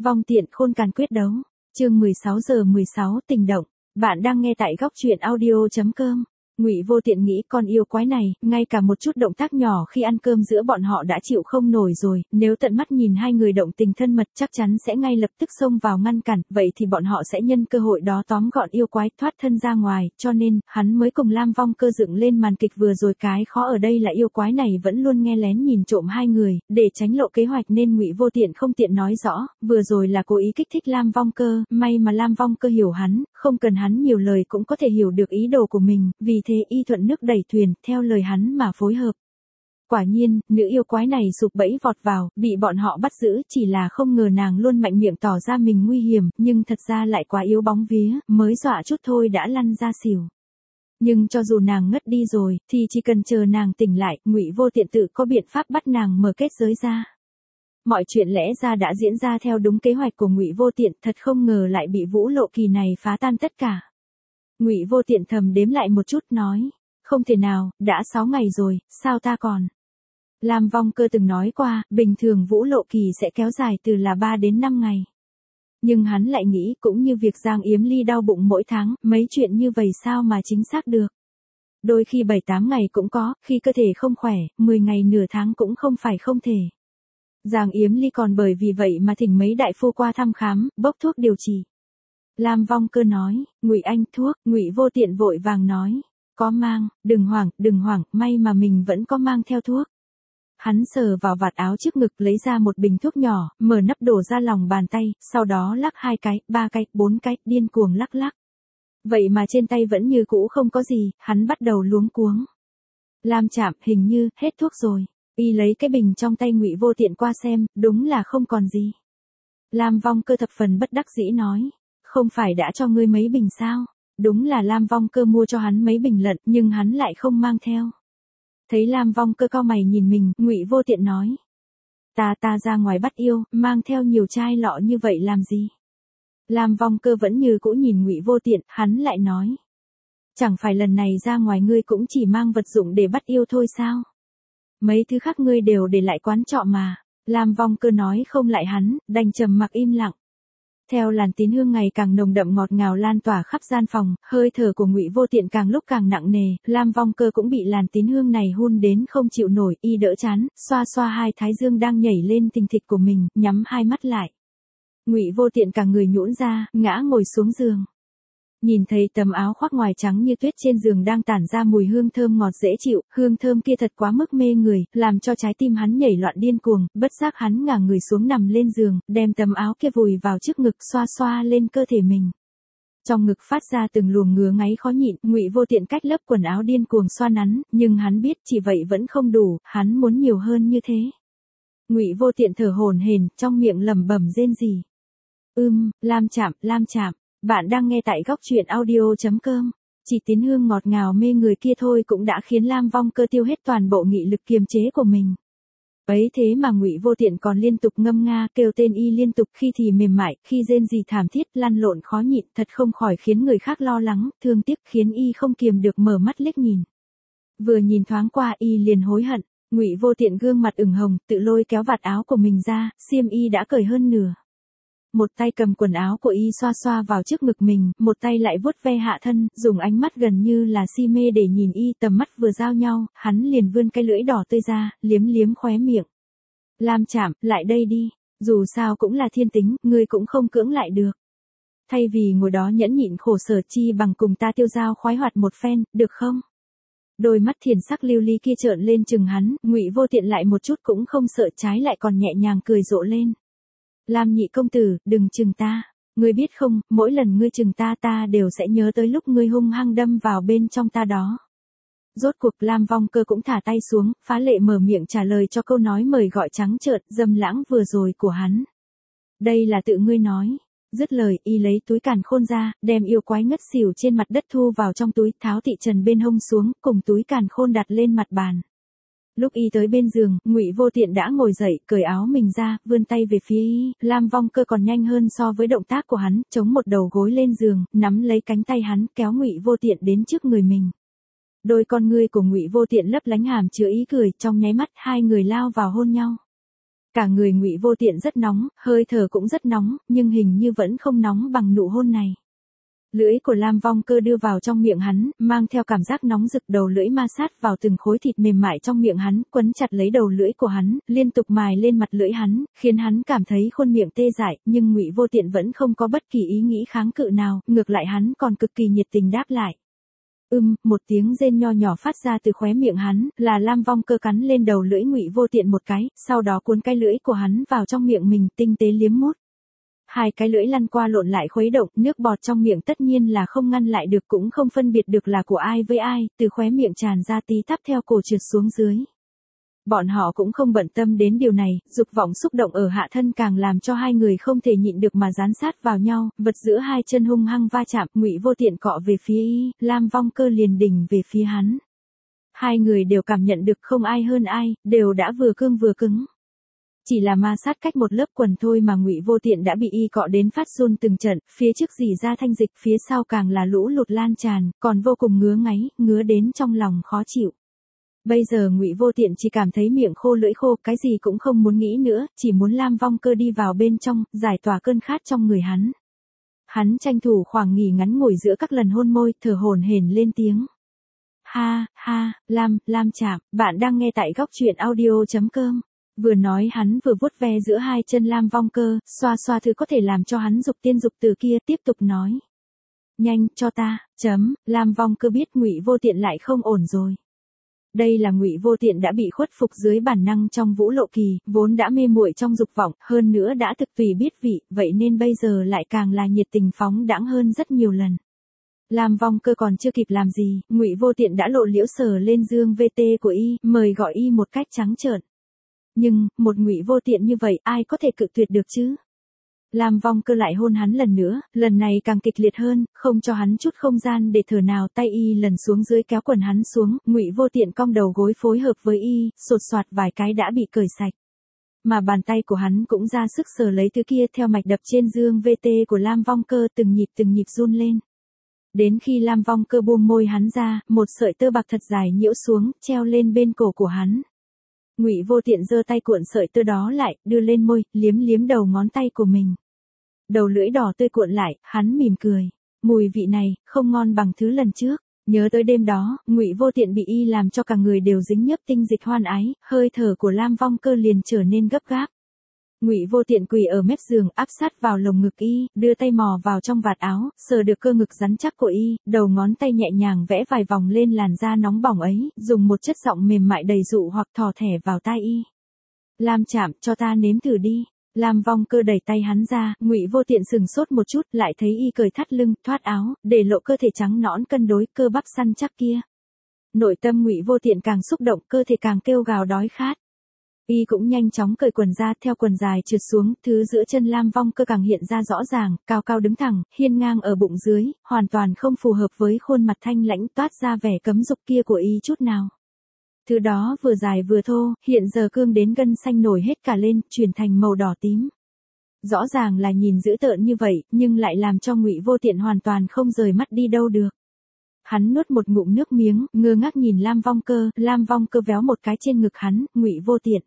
Vong tiện khôn càn quyết đấu. Chương 16:16 tình động. Bạn đang nghe tại góc truyện audio.com. Ngụy Vô Tiện nghĩ con yêu quái này, ngay cả một chút động tác nhỏ khi ăn cơm giữa bọn họ đã chịu không nổi rồi, nếu tận mắt nhìn hai người động tình thân mật chắc chắn sẽ ngay lập tức xông vào ngăn cản, vậy thì bọn họ sẽ nhân cơ hội đó tóm gọn yêu quái thoát thân ra ngoài, cho nên, hắn mới cùng Lam Vong Cơ dựng lên màn kịch vừa rồi. Cái khó ở đây là yêu quái này vẫn luôn nghe lén nhìn trộm hai người, để tránh lộ kế hoạch nên Ngụy Vô Tiện không tiện nói rõ, vừa rồi là cố ý kích thích Lam Vong Cơ, may mà Lam Vong Cơ hiểu hắn, không cần hắn nhiều lời cũng có thể hiểu được ý đồ của mình, vì thế y thuận nước đẩy thuyền, theo lời hắn mà phối hợp. Quả nhiên, nữ yêu quái này sụp bẫy vọt vào, bị bọn họ bắt giữ, chỉ là không ngờ nàng luôn mạnh miệng tỏ ra mình nguy hiểm, nhưng thật ra lại quá yếu bóng vía, mới dọa chút thôi đã lăn ra xỉu. Nhưng cho dù nàng ngất đi rồi, thì chỉ cần chờ nàng tỉnh lại, Ngụy Vô Tiện tự có biện pháp bắt nàng mở kết giới ra. Mọi chuyện lẽ ra đã diễn ra theo đúng kế hoạch của Ngụy Vô Tiện, thật không ngờ lại bị Vũ Lộ Kỳ này phá tan tất cả. Ngụy Vô Tiện thầm đếm lại một chút nói, không thể nào, đã 6 ngày rồi, sao ta còn. Lam Vong Cơ từng nói qua, bình thường Vũ Lộ Kỳ sẽ kéo dài từ là 3 đến 5 ngày. Nhưng hắn lại nghĩ cũng như việc Giang Yếm Ly đau bụng mỗi tháng, mấy chuyện như vậy sao mà chính xác được. Đôi khi 7-8 ngày cũng có, khi cơ thể không khỏe, 10 ngày nửa tháng cũng không phải không thể. Giang Yếm Ly còn bởi vì vậy mà thỉnh mấy đại phu qua thăm khám, bốc thuốc điều trị. Lam Vong Cơ nói, Ngụy anh thuốc, Ngụy Vô Tiện vội vàng nói, có mang, đừng hoảng, may mà mình vẫn có mang theo thuốc. Hắn sờ vào vạt áo trước ngực lấy ra một bình thuốc nhỏ, mở nắp đổ ra lòng bàn tay, sau đó lắc 2 cái, 3 cái, 4 cái, điên cuồng lắc. Vậy mà trên tay vẫn như cũ không có gì, hắn bắt đầu luống cuống. Lam Trạm, hình như, hết thuốc rồi. Y lấy cái bình trong tay Ngụy Vô Tiện qua xem, đúng là không còn gì. Lam Vong Cơ thập phần bất đắc dĩ nói, không phải đã cho ngươi mấy bình sao? Đúng là Lam Vong Cơ mua cho hắn mấy bình lận, nhưng hắn lại không mang theo. Thấy Lam Vong Cơ cau mày nhìn mình, Ngụy Vô Tiện nói, ta ra ngoài bắt yêu, mang theo nhiều chai lọ như vậy làm gì? Lam Vong Cơ vẫn như cũ nhìn Ngụy Vô Tiện, hắn lại nói, chẳng phải lần này ra ngoài ngươi cũng chỉ mang vật dụng để bắt yêu thôi sao? Mấy thứ khác ngươi đều để lại quán trọ mà. Lam Vong Cơ nói không lại hắn, đành trầm mặc im lặng. Theo làn tín hương ngày càng nồng đậm ngọt ngào lan tỏa khắp gian phòng, hơi thở của Ngụy Vô Tiện càng lúc càng nặng nề, Lam Vong Cơ cũng bị làn tín hương này hun đến không chịu nổi, y đỡ chán, xoa xoa hai thái dương đang nhảy lên thình thịch của mình, nhắm hai mắt lại. Ngụy Vô Tiện cả người nhũn ra, ngã ngồi xuống giường. Nhìn thấy tấm áo khoác ngoài trắng như tuyết trên giường đang tản ra mùi hương thơm ngọt dễ chịu, hương thơm kia thật quá mức mê người, làm cho trái tim hắn nhảy loạn điên cuồng, bất giác hắn ngả người xuống nằm lên giường, đem tấm áo kia vùi vào trước ngực xoa xoa lên cơ thể mình. Trong ngực phát ra từng luồng ngứa ngáy khó nhịn, Ngụy Vô Tiện cách lớp quần áo điên cuồng xoa nắn, nhưng hắn biết chỉ vậy vẫn không đủ, hắn muốn nhiều hơn như thế. Ngụy Vô Tiện thở hổn hển, trong miệng lẩm bẩm rên rỉ. Lam Trạm. Bạn đang nghe tại góc truyện audio.com. Chỉ tín hương ngọt ngào mê người kia thôi cũng đã khiến Lam Vong Cơ tiêu hết toàn bộ nghị lực kiềm chế của mình. Ấy thế mà Ngụy Vô Tiện còn liên tục ngâm nga kêu tên y liên tục, khi thì mềm mại, khi rên rỉ thảm thiết, lăn lộn khó nhịn, thật không khỏi khiến người khác lo lắng, thương tiếc, khiến y không kiềm được mở mắt liếc nhìn. Vừa nhìn thoáng qua y liền hối hận. Ngụy Vô Tiện gương mặt ửng hồng, tự lôi kéo vạt áo của mình ra, xiêm y đã cởi hơn nửa. Một tay cầm quần áo của y xoa xoa vào trước ngực mình, một tay lại vuốt ve hạ thân, dùng ánh mắt gần như là si mê để nhìn y, tầm mắt vừa giao nhau, hắn liền vươn cái lưỡi đỏ tươi ra, liếm khóe miệng. Lam Trạm, lại đây đi, dù sao cũng là thiên tính, ngươi cũng không cưỡng lại được. Thay vì ngồi đó nhẫn nhịn khổ sở chi bằng cùng ta tiêu dao khoái hoạt một phen, được không? Đôi mắt thiền sắc lưu ly kia trợn lên chừng hắn, Ngụy Vô Tiện lại một chút cũng không sợ, trái lại còn nhẹ nhàng cười rộ lên. Lam nhị công tử, đừng chừng ta. Ngươi biết không, mỗi lần ngươi chừng ta đều sẽ nhớ tới lúc ngươi hung hăng đâm vào bên trong ta đó. Rốt cuộc Lam Vong Cơ cũng thả tay xuống, phá lệ mở miệng trả lời cho câu nói mời gọi trắng trợn, dâm lãng vừa rồi của hắn. Đây là tự ngươi nói. Dứt lời, y lấy túi càn khôn ra, đem yêu quái ngất xỉu trên mặt đất thu vào trong túi, tháo thị trần bên hông xuống, cùng túi càn khôn đặt lên mặt bàn. Lúc y tới bên giường, Ngụy Vô Tiện đã ngồi dậy, cởi áo mình ra, vươn tay về phía y, Lam Vong Cơ còn nhanh hơn so với động tác của hắn, chống một đầu gối lên giường, nắm lấy cánh tay hắn, kéo Ngụy Vô Tiện đến trước người mình. Đôi con ngươi của Ngụy Vô Tiện lấp lánh hàm chứa ý cười, trong nháy mắt hai người lao vào hôn nhau. Cả người Ngụy Vô Tiện rất nóng, hơi thở cũng rất nóng, nhưng hình như vẫn không nóng bằng nụ hôn này. Lưỡi của Lam Vong Cơ đưa vào trong miệng hắn, mang theo cảm giác nóng rực, đầu lưỡi ma sát vào từng khối thịt mềm mại trong miệng hắn, quấn chặt lấy đầu lưỡi của hắn, liên tục mài lên mặt lưỡi hắn, khiến hắn cảm thấy khuôn miệng tê dại, nhưng Ngụy Vô Tiện vẫn không có bất kỳ ý nghĩ kháng cự nào, ngược lại hắn còn cực kỳ nhiệt tình đáp lại. Một tiếng rên nho nhỏ phát ra từ khóe miệng hắn, là Lam Vong Cơ cắn lên đầu lưỡi Ngụy Vô Tiện một cái, sau đó cuốn cái lưỡi của hắn vào trong miệng mình, tinh tế liếm mút. Hai cái lưỡi lăn qua lộn lại khuấy động, nước bọt trong miệng tất nhiên là không ngăn lại được, cũng không phân biệt được là của ai với ai, từ khóe miệng tràn ra tí tắp theo cổ trượt xuống dưới. Bọn họ cũng không bận tâm đến điều này, dục vọng xúc động ở hạ thân càng làm cho hai người không thể nhịn được mà dán sát vào nhau, vật giữa hai chân hung hăng va chạm, Ngụy Vô Tiện cọ về phía y, Lam Vong Cơ liền đỉnh về phía hắn. Hai người đều cảm nhận được không ai hơn ai, đều đã vừa cương vừa cứng. Chỉ là ma sát cách một lớp quần thôi mà Ngụy Vô Tiện đã bị y cọ đến phát run từng trận, phía trước rỉ ra thanh dịch, phía sau càng là lũ lụt lan tràn, còn vô cùng ngứa ngáy, ngứa đến trong lòng khó chịu. Bây giờ Ngụy Vô Tiện chỉ cảm thấy miệng khô lưỡi khô, cái gì cũng không muốn nghĩ nữa, chỉ muốn Lam Vong Cơ đi vào bên trong, giải tỏa cơn khát trong người hắn. Hắn tranh thủ khoảng nghỉ ngắn ngủi giữa các lần hôn môi, thở hổn hển lên tiếng. Ha, ha, Lam Trạm, bạn đang nghe tại góc truyện audio.com. Vừa nói hắn vừa vuốt ve giữa hai chân Lam Vong Cơ, xoa xoa thứ có thể làm cho hắn dục tiên dục từ kia, tiếp tục nói. Nhanh, cho ta, Lam Vong Cơ biết Ngụy Vô Tiện lại không ổn rồi. Đây là Ngụy Vô Tiện đã bị khuất phục dưới bản năng trong Vũ Lộ Kỳ, vốn đã mê muội trong dục vọng, hơn nữa đã thực tùy biết vị, vậy nên bây giờ lại càng là nhiệt tình phóng đãng hơn rất nhiều lần. Lam Vong Cơ còn chưa kịp làm gì, Ngụy Vô Tiện đã lộ liễu sờ lên dương VT của y, mời gọi y một cách trắng trợn. Nhưng, một Ngụy Vô Tiện như vậy, ai có thể cự tuyệt được chứ? Lam Vong Cơ lại hôn hắn lần nữa, lần này càng kịch liệt hơn, không cho hắn chút không gian để thở nào, tay y lần xuống dưới kéo quần hắn xuống, Ngụy Vô Tiện cong đầu gối phối hợp với y, sột soạt vài cái đã bị cởi sạch. Mà bàn tay của hắn cũng ra sức sờ lấy thứ kia theo mạch đập trên dương VT của Lam Vong Cơ, từng nhịp run lên. Đến khi Lam Vong Cơ buông môi hắn ra, một sợi tơ bạc thật dài nhiễu xuống, treo lên bên cổ của hắn. Ngụy Vô Tiện giơ tay cuộn sợi tơ đó lại, đưa lên môi, liếm đầu ngón tay của mình. Đầu lưỡi đỏ tươi cuộn lại, hắn mỉm cười. Mùi vị này, không ngon bằng thứ lần trước. Nhớ tới đêm đó, Ngụy Vô Tiện bị y làm cho cả người đều dính nhớp tinh dịch hoan ái, hơi thở của Lam Vong Cơ liền trở nên gấp gáp. Ngụy Vô Tiện quỳ ở mép giường, áp sát vào lồng ngực y, đưa tay mò vào trong vạt áo, sờ được cơ ngực rắn chắc của y, đầu ngón tay nhẹ nhàng vẽ vài vòng lên làn da nóng bỏng ấy, dùng một chất giọng mềm mại đầy dụ hoặc thò thẻ vào tai y. Lam Trạm, cho ta nếm thử đi. Lam Vong Cơ đẩy tay hắn ra, Ngụy Vô Tiện sừng sốt một chút, lại thấy y cởi thắt lưng, thoát áo, để lộ cơ thể trắng nõn cân đối, cơ bắp săn chắc kia. Nội tâm Ngụy Vô Tiện càng xúc động, cơ thể càng kêu gào đói khát. Y cũng nhanh chóng cởi quần ra, theo quần dài trượt xuống, thứ giữa chân Lam Vong Cơ càng hiện ra rõ ràng, cao cao đứng thẳng, hiên ngang ở bụng dưới, hoàn toàn không phù hợp với khuôn mặt thanh lãnh toát ra vẻ cấm dục kia của y chút nào. Thứ đó vừa dài vừa thô, hiện giờ cương đến gân xanh nổi hết cả lên, chuyển thành màu đỏ tím. Rõ ràng là nhìn dữ tợn như vậy, nhưng lại làm cho Ngụy Vô Tiện hoàn toàn không rời mắt đi đâu được. Hắn nuốt một ngụm nước miếng, ngơ ngác nhìn Lam Vong Cơ véo một cái trên ngực hắn, Ngụy Vô Tiện.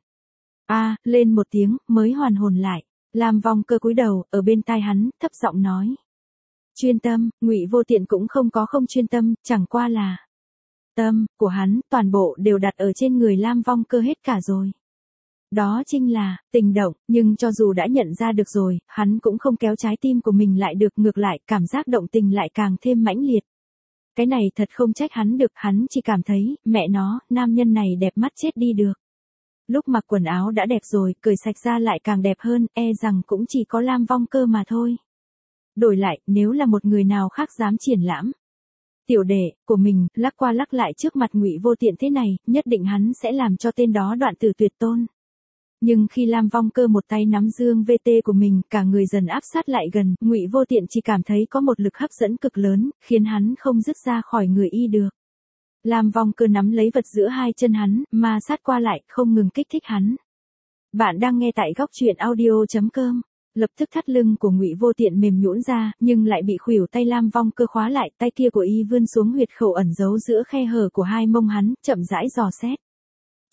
Lên một tiếng, mới hoàn hồn lại. Lam Vong Cơ cúi đầu, ở bên tai hắn, thấp giọng nói. Chuyên tâm, Ngụy Vô Tiện cũng không có không chuyên tâm, chẳng qua là tâm của hắn, toàn bộ đều đặt ở trên người Lam Vong Cơ hết cả rồi. Đó chính là tình động, nhưng cho dù đã nhận ra được rồi, hắn cũng không kéo trái tim của mình lại được, ngược lại, cảm giác động tình lại càng thêm mãnh liệt. Cái này thật không trách hắn được, hắn chỉ cảm thấy, mẹ nó, nam nhân này đẹp mắt chết đi được. Lúc mặc quần áo đã đẹp rồi, cởi sạch ra lại càng đẹp hơn, e rằng cũng chỉ có Lam Vong Cơ mà thôi. Đổi lại, nếu là một người nào khác dám triển lãm tiểu đệ của mình, lắc qua lắc lại trước mặt Ngụy Vô Tiện thế này, nhất định hắn sẽ làm cho tên đó đoạn tử tuyệt tôn. Nhưng khi Lam Vong Cơ một tay nắm dương VT của mình, cả người dần áp sát lại gần, Ngụy Vô Tiện chỉ cảm thấy có một lực hấp dẫn cực lớn, khiến hắn không dứt ra khỏi người y được. Lam Vong Cơ nắm lấy vật giữa hai chân hắn, ma sát qua lại, không ngừng kích thích hắn. Bạn đang nghe tại góc truyện audio.com. Lập tức thắt lưng của Ngụy Vô Tiện mềm nhũn ra, nhưng lại bị khuỷu tay Lam Vong Cơ khóa lại, tay kia của y vươn xuống huyệt khẩu ẩn giấu giữa khe hở của hai mông hắn, chậm rãi dò xét.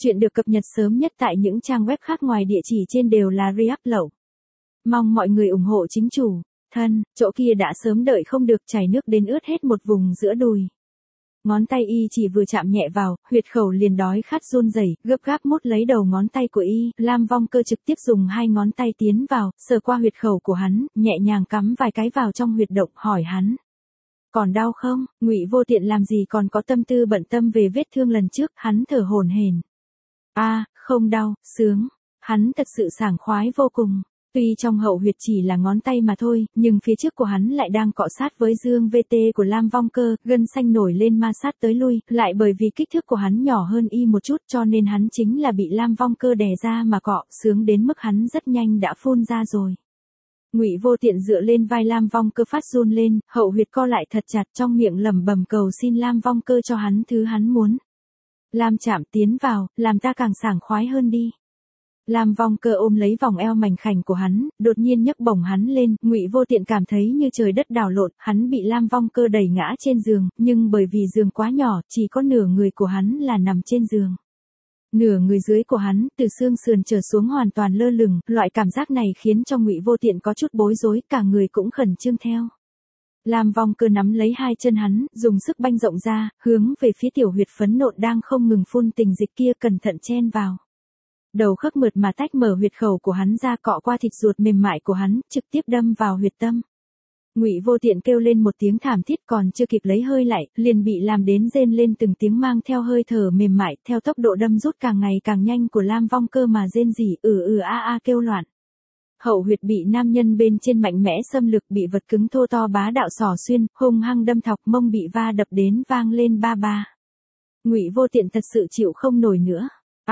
Chuyện được cập nhật sớm nhất tại những trang web khác ngoài địa chỉ trên đều là re-upload. Mong mọi người ủng hộ chính chủ. Thân, chỗ kia đã sớm đợi không được, chảy nước đến ướt hết một vùng giữa đùi. Ngón tay y chỉ vừa chạm nhẹ vào, huyệt khẩu liền đói khát run rẩy, gấp gáp mút lấy đầu ngón tay của y, Lam Vong Cơ trực tiếp dùng hai ngón tay tiến vào, sờ qua huyệt khẩu của hắn, nhẹ nhàng cắm vài cái vào trong huyệt động, hỏi hắn. Còn đau không? Ngụy Vô Tiện làm gì còn có tâm tư bận tâm về vết thương lần trước, hắn thở hổn hển. Không đau, sướng. Hắn thật sự sảng khoái vô cùng. Tuy trong hậu huyệt chỉ là ngón tay mà thôi, nhưng phía trước của hắn lại đang cọ sát với dương VT của Lam Vong Cơ, gân xanh nổi lên ma sát tới lui, lại bởi vì kích thước của hắn nhỏ hơn y một chút cho nên hắn chính là bị Lam Vong Cơ đè ra mà cọ, sướng đến mức hắn rất nhanh đã phun ra rồi. Ngụy Vô Tiện dựa lên vai Lam Vong Cơ phát run lên, hậu huyệt co lại thật chặt, trong miệng lẩm bẩm cầu xin Lam Vong Cơ cho hắn thứ hắn muốn. Lam chạm tiến vào, làm ta càng sảng khoái hơn đi. Lam Vong Cơ ôm lấy vòng eo mảnh khảnh của hắn, đột nhiên nhấc bổng hắn lên, Ngụy Vô Tiện cảm thấy như trời đất đảo lộn, hắn bị Lam Vong Cơ đẩy ngã trên giường, nhưng bởi vì giường quá nhỏ, chỉ có nửa người của hắn là nằm trên giường. Nửa người dưới của hắn, từ xương sườn trở xuống hoàn toàn lơ lửng, loại cảm giác này khiến cho Ngụy Vô Tiện có chút bối rối, cả người cũng khẩn trương theo. Lam Vong Cơ nắm lấy hai chân hắn, dùng sức banh rộng ra, hướng về phía tiểu huyệt phấn nộn đang không ngừng phun tình dịch kia, cẩn thận chen vào. Đầu khớp mượt mà tách mở huyệt khẩu của hắn ra, cọ qua thịt ruột mềm mại của hắn, trực tiếp đâm vào huyệt tâm. Ngụy Vô Tiện kêu lên một tiếng thảm thiết, còn chưa kịp lấy hơi lại, liền bị làm đến rên lên từng tiếng mang theo hơi thở mềm mại, theo tốc độ đâm rút càng ngày càng nhanh của Lam Vong Cơ mà rên rỉ kêu loạn. Hậu huyệt bị nam nhân bên trên mạnh mẽ xâm lược, bị vật cứng thô to bá đạo xỏ xuyên, hung hăng đâm thọc, mông bị va đập đến vang lên ba ba. Ngụy Vô Tiện thật sự chịu không nổi nữa.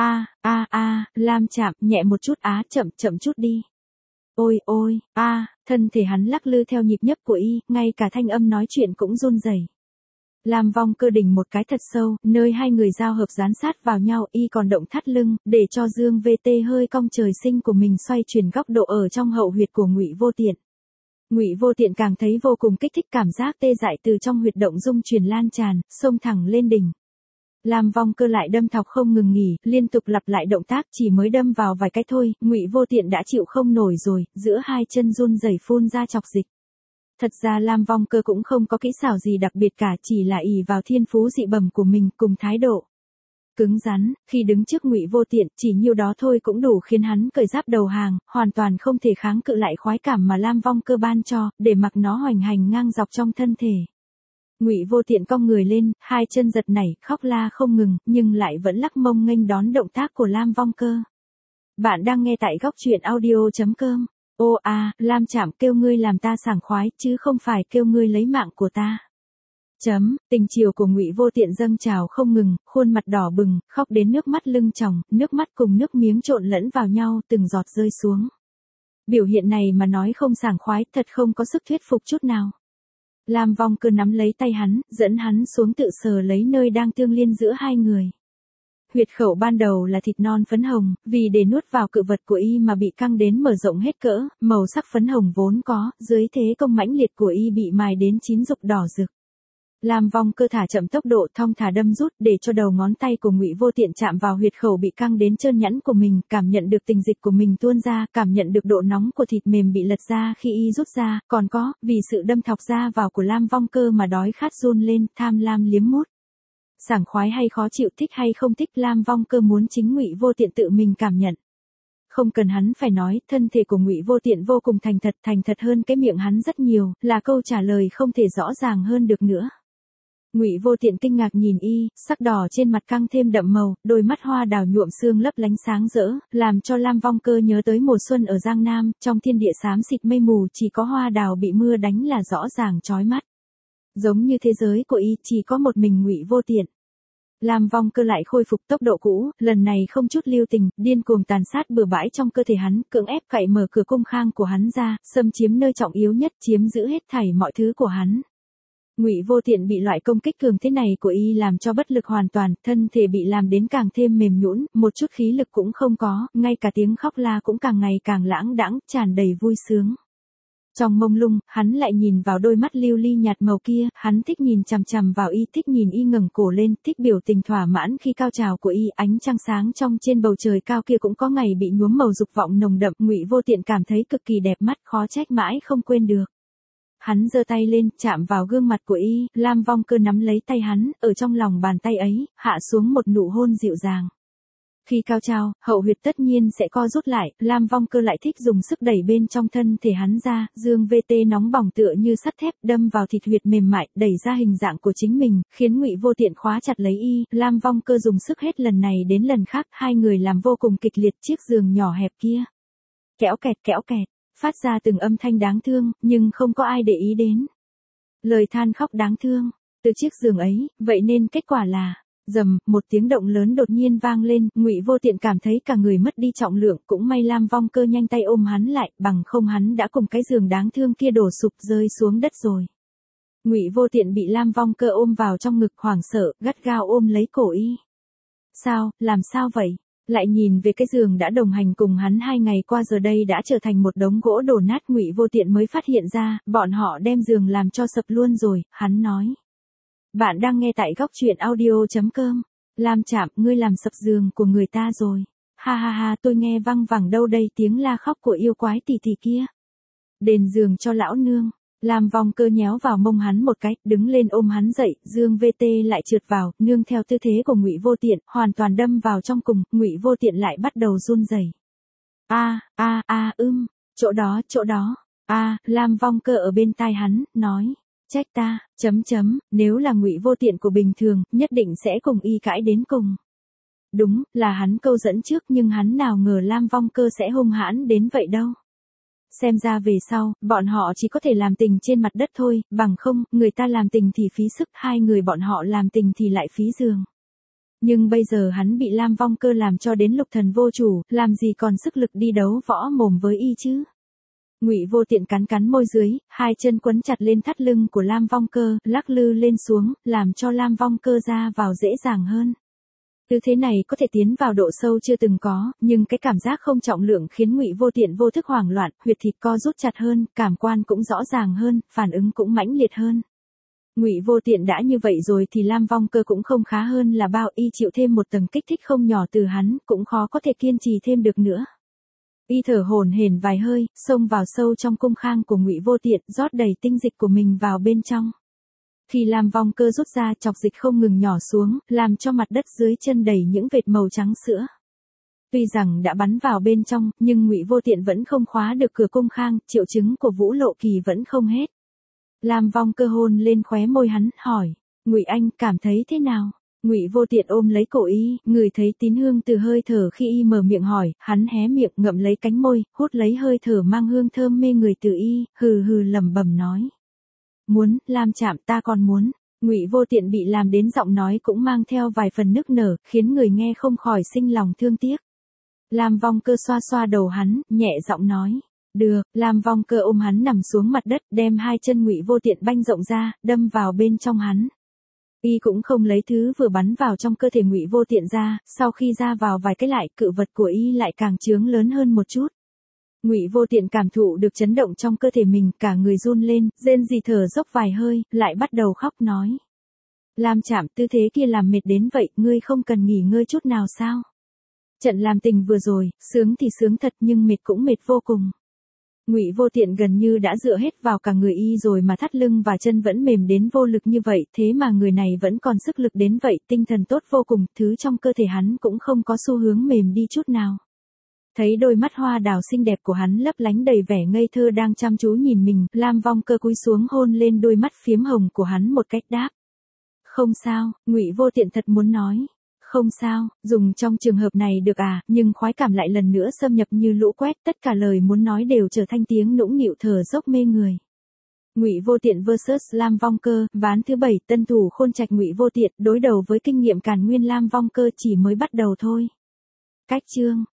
Lam chạm, nhẹ một chút, chậm chút đi. Ôi, thân thể hắn lắc lư theo nhịp nhấp của y, ngay cả thanh âm nói chuyện cũng run rẩy. Lam Vong Cơ đỉnh một cái thật sâu, nơi hai người giao hợp dán sát vào nhau, y còn động thắt lưng, để cho dương VT hơi cong trời sinh của mình xoay chuyển góc độ ở trong hậu huyệt của Ngụy Vô Tiện. Ngụy Vô Tiện càng thấy vô cùng kích thích, cảm giác tê dại từ trong huyệt động dung truyền lan tràn, xông thẳng lên đỉnh. Lam Vong Cơ lại đâm thọc không ngừng nghỉ, liên tục lặp lại động tác, chỉ mới đâm vào vài cái thôi, Ngụy Vô Tiện đã chịu không nổi rồi, giữa hai chân run rẩy phun ra chọc dịch. Thật ra Lam Vong Cơ cũng không có kỹ xảo gì đặc biệt cả, chỉ là ỷ vào thiên phú dị bẩm của mình cùng thái độ cứng rắn, khi đứng trước Ngụy Vô Tiện, chỉ nhiêu đó thôi cũng đủ khiến hắn cởi giáp đầu hàng, hoàn toàn không thể kháng cự lại khoái cảm mà Lam Vong Cơ ban cho, để mặc nó hoành hành ngang dọc trong thân thể. Ngụy Vô Tiện cong người lên, hai chân giật nảy, khóc la không ngừng, nhưng lại vẫn lắc mông nghênh đón động tác của Lam Vong Cơ. Bạn đang nghe tại góc truyện audio.com. Lam chạm, kêu ngươi làm ta sảng khoái, chứ không phải kêu ngươi lấy mạng của ta. Tình chiều của Ngụy Vô Tiện dâng trào không ngừng, khuôn mặt đỏ bừng, khóc đến nước mắt lưng tròng, nước mắt cùng nước miếng trộn lẫn vào nhau, từng giọt rơi xuống. Biểu hiện này mà nói không sảng khoái, thật không có sức thuyết phục chút nào. Lam Vong Cơ nắm lấy tay hắn, dẫn hắn xuống tự sờ lấy nơi đang tương liên giữa hai người. Huyệt khẩu ban đầu là thịt non phấn hồng, vì để nuốt vào cự vật của y mà bị căng đến mở rộng hết cỡ, màu sắc phấn hồng vốn có, dưới thế công mãnh liệt của y bị mài đến chín rục đỏ rực. Lam Vong Cơ thả chậm tốc độ, thong thả đâm rút, để cho đầu ngón tay của Ngụy Vô Tiện chạm vào huyệt khẩu bị căng đến trơn nhẵn của mình, cảm nhận được tình dịch của mình tuôn ra, cảm nhận được độ nóng của thịt mềm bị lật ra khi y rút ra, còn có, vì sự đâm thọc ra vào của Lam Vong Cơ mà đói khát run lên, tham lam liếm mút. Sảng khoái hay khó chịu, thích hay không thích, Lam Vong Cơ muốn chính Ngụy Vô Tiện tự mình cảm nhận. Không cần hắn phải nói, thân thể của Ngụy Vô Tiện vô cùng thành thật hơn cái miệng hắn rất nhiều, là câu trả lời không thể rõ ràng hơn được nữa. Ngụy Vô Tiện kinh ngạc nhìn y, sắc đỏ trên mặt căng thêm đậm màu, đôi mắt hoa đào nhuộm sương lấp lánh sáng rỡ, làm cho Lam Vong Cơ nhớ tới mùa xuân ở Giang Nam, trong thiên địa xám xịt mây mù chỉ có hoa đào bị mưa đánh là rõ ràng chói mắt. Giống như thế giới của y chỉ có một mình Ngụy Vô Tiện. Lam Vong Cơ lại khôi phục tốc độ cũ, lần này không chút lưu tình, điên cuồng tàn sát bừa bãi trong cơ thể hắn, cưỡng ép cậy mở cửa cung khang của hắn ra, xâm chiếm nơi trọng yếu nhất, chiếm giữ hết thảy mọi thứ của hắn. Ngụy Vô Tiện bị loại công kích cường thế này của y làm cho bất lực hoàn toàn, thân thể bị làm đến càng thêm mềm nhũn, một chút khí lực cũng không có, ngay cả tiếng khóc la cũng càng ngày càng lãng đãng, tràn đầy vui sướng. Trong mông lung, hắn lại nhìn vào đôi mắt lưu ly nhạt màu kia, hắn thích nhìn chằm chằm vào y, thích nhìn y ngẩng cổ lên, thích biểu tình thỏa mãn khi cao trào của y, ánh trăng sáng trong trên bầu trời cao kia cũng có ngày bị nhuốm màu dục vọng nồng đậm, Ngụy Vô Tiện cảm thấy cực kỳ đẹp mắt, khó trách mãi không quên được. Hắn giơ tay lên, chạm vào gương mặt của y, Lam Vong Cơ nắm lấy tay hắn, ở trong lòng bàn tay ấy, hạ xuống một nụ hôn dịu dàng. Khi cao trào, hậu huyệt tất nhiên sẽ co rút lại, Lam Vong Cơ lại thích dùng sức đẩy bên trong thân thể hắn ra, dương VT nóng bỏng tựa như sắt thép đâm vào thịt huyệt mềm mại, đẩy ra hình dạng của chính mình, khiến Ngụy Vô Tiện khóa chặt lấy y, Lam Vong Cơ dùng sức hết lần này đến lần khác, hai người làm vô cùng kịch liệt chiếc giường nhỏ hẹp kia. Kéo kẹt, phát ra từng âm thanh đáng thương, nhưng không có ai để ý đến. Lời than khóc đáng thương, từ chiếc giường ấy, vậy nên kết quả là... Rầm, một tiếng động lớn đột nhiên vang lên, Ngụy Vô Tiện cảm thấy cả người mất đi trọng lượng, cũng may Lam Vong Cơ nhanh tay ôm hắn lại, bằng không hắn đã cùng cái giường đáng thương kia đổ sụp rơi xuống đất rồi. Ngụy Vô Tiện bị Lam Vong Cơ ôm vào trong ngực hoảng sợ, gắt gao ôm lấy cổ y. Sao, làm sao vậy? Lại nhìn về cái giường đã đồng hành cùng hắn 2 ngày qua giờ đây đã trở thành một đống gỗ đổ nát, Ngụy Vô Tiện mới phát hiện ra, bọn họ đem giường làm cho sập luôn rồi, hắn nói. Bạn đang nghe tại góc truyện audio.com. Lam Trạm, ngươi làm sập giường của người ta rồi. Ha ha ha, tôi nghe văng vẳng đâu đây tiếng la khóc của yêu quái tỷ tỷ kia. Đền giường cho lão nương. Lam Vong Cơ nhéo vào mông hắn một cái, đứng lên ôm hắn dậy, dương VT lại trượt vào, nương theo tư thế của Ngụy Vô Tiện, hoàn toàn đâm vào trong cùng, Ngụy Vô Tiện lại bắt đầu run rẩy. Chỗ đó. Lam Vong Cơ ở bên tai hắn, nói. Trách ta, nếu là Ngụy Vô Tiện của bình thường, nhất định sẽ cùng y cãi đến cùng. Đúng, là hắn câu dẫn trước nhưng hắn nào ngờ Lam Vong Cơ sẽ hung hãn đến vậy đâu. Xem ra về sau, bọn họ chỉ có thể làm tình trên mặt đất thôi, bằng không, người ta làm tình thì phí sức, hai người bọn họ làm tình thì lại phí giường. Nhưng bây giờ hắn bị Lam Vong Cơ làm cho đến lục thần vô chủ, làm gì còn sức lực đi đấu võ mồm với y chứ. Ngụy Vô Tiện cắn môi dưới, hai chân quấn chặt lên thắt lưng của Lam Vong Cơ, lắc lư lên xuống, làm cho Lam Vong Cơ ra vào dễ dàng hơn. Tư thế này có thể tiến vào độ sâu chưa từng có, nhưng cái cảm giác không trọng lượng khiến Ngụy Vô Tiện vô thức hoảng loạn, huyệt thịt co rút chặt hơn, cảm quan cũng rõ ràng hơn, phản ứng cũng mãnh liệt hơn. Ngụy Vô Tiện đã như vậy rồi thì Lam Vong Cơ cũng không khá hơn là bao, y chịu thêm một tầng kích thích không nhỏ từ hắn, cũng khó có thể kiên trì thêm được nữa. Y thở hổn hển vài hơi, xông vào sâu trong cung khang của Ngụy Vô Tiện, rót đầy tinh dịch của mình vào bên trong. Khi Lam Vong Cơ rút ra, chọc dịch không ngừng nhỏ xuống, làm cho mặt đất dưới chân đầy những vệt màu trắng sữa. Tuy rằng đã bắn vào bên trong, nhưng Ngụy Vô Tiện vẫn không khóa được cửa cung khang, triệu chứng của Vũ Lộ Kỳ vẫn không hết. Lam Vong Cơ hôn lên khóe môi hắn, hỏi, Ngụy anh, cảm thấy thế nào? Ngụy Vô Tiện ôm lấy cổ y, ngửi thấy tín hương từ hơi thở khi y mở miệng hỏi, hắn hé miệng ngậm lấy cánh môi, hút lấy hơi thở mang hương thơm mê người từ y, hừ hừ lẩm bẩm nói. Muốn, Lam Trạm, ta còn muốn. Ngụy Vô Tiện bị làm đến giọng nói cũng mang theo vài phần nức nở, khiến người nghe không khỏi sinh lòng thương tiếc. Lam Vong Cơ xoa xoa đầu hắn, nhẹ giọng nói. Được, Lam Vong Cơ ôm hắn nằm xuống mặt đất, đem hai chân Ngụy Vô Tiện banh rộng ra, đâm vào bên trong hắn. Y cũng không lấy thứ vừa bắn vào trong cơ thể Ngụy Vô Tiện ra, sau khi ra vào vài cái lại, cự vật của y lại càng trướng lớn hơn một chút. Ngụy Vô Tiện cảm thụ được chấn động trong cơ thể mình, cả người run lên, rên rỉ thở dốc vài hơi, lại bắt đầu khóc nói. Lam Trạm, tư thế kia làm mệt đến vậy, ngươi không cần nghỉ ngơi chút nào sao? Trận làm tình vừa rồi, sướng thì sướng thật nhưng mệt cũng mệt vô cùng. Ngụy Vô Tiện gần như đã dựa hết vào cả người y rồi mà thắt lưng và chân vẫn mềm đến vô lực như vậy, thế mà người này vẫn còn sức lực đến vậy, tinh thần tốt vô cùng, thứ trong cơ thể hắn cũng không có xu hướng mềm đi chút nào. Thấy đôi mắt hoa đào xinh đẹp của hắn lấp lánh đầy vẻ ngây thơ đang chăm chú nhìn mình, Lam Vong Cơ cúi xuống hôn lên đôi mắt phiếm hồng của hắn một cách đáp. Không sao, Ngụy Vô Tiện thật muốn nói. Không sao, dùng trong trường hợp này được à, nhưng khoái cảm lại lần nữa xâm nhập như lũ quét, tất cả lời muốn nói đều trở thành tiếng nũng nịu thở dốc mê người. Ngụy Vô Tiện vs Lam Vong Cơ, ván thứ 7, tân thủ Khôn Trạch Ngụy Vô Tiện đối đầu với kinh nghiệm Càn Nguyên Lam Vong Cơ chỉ mới bắt đầu thôi. Cách chương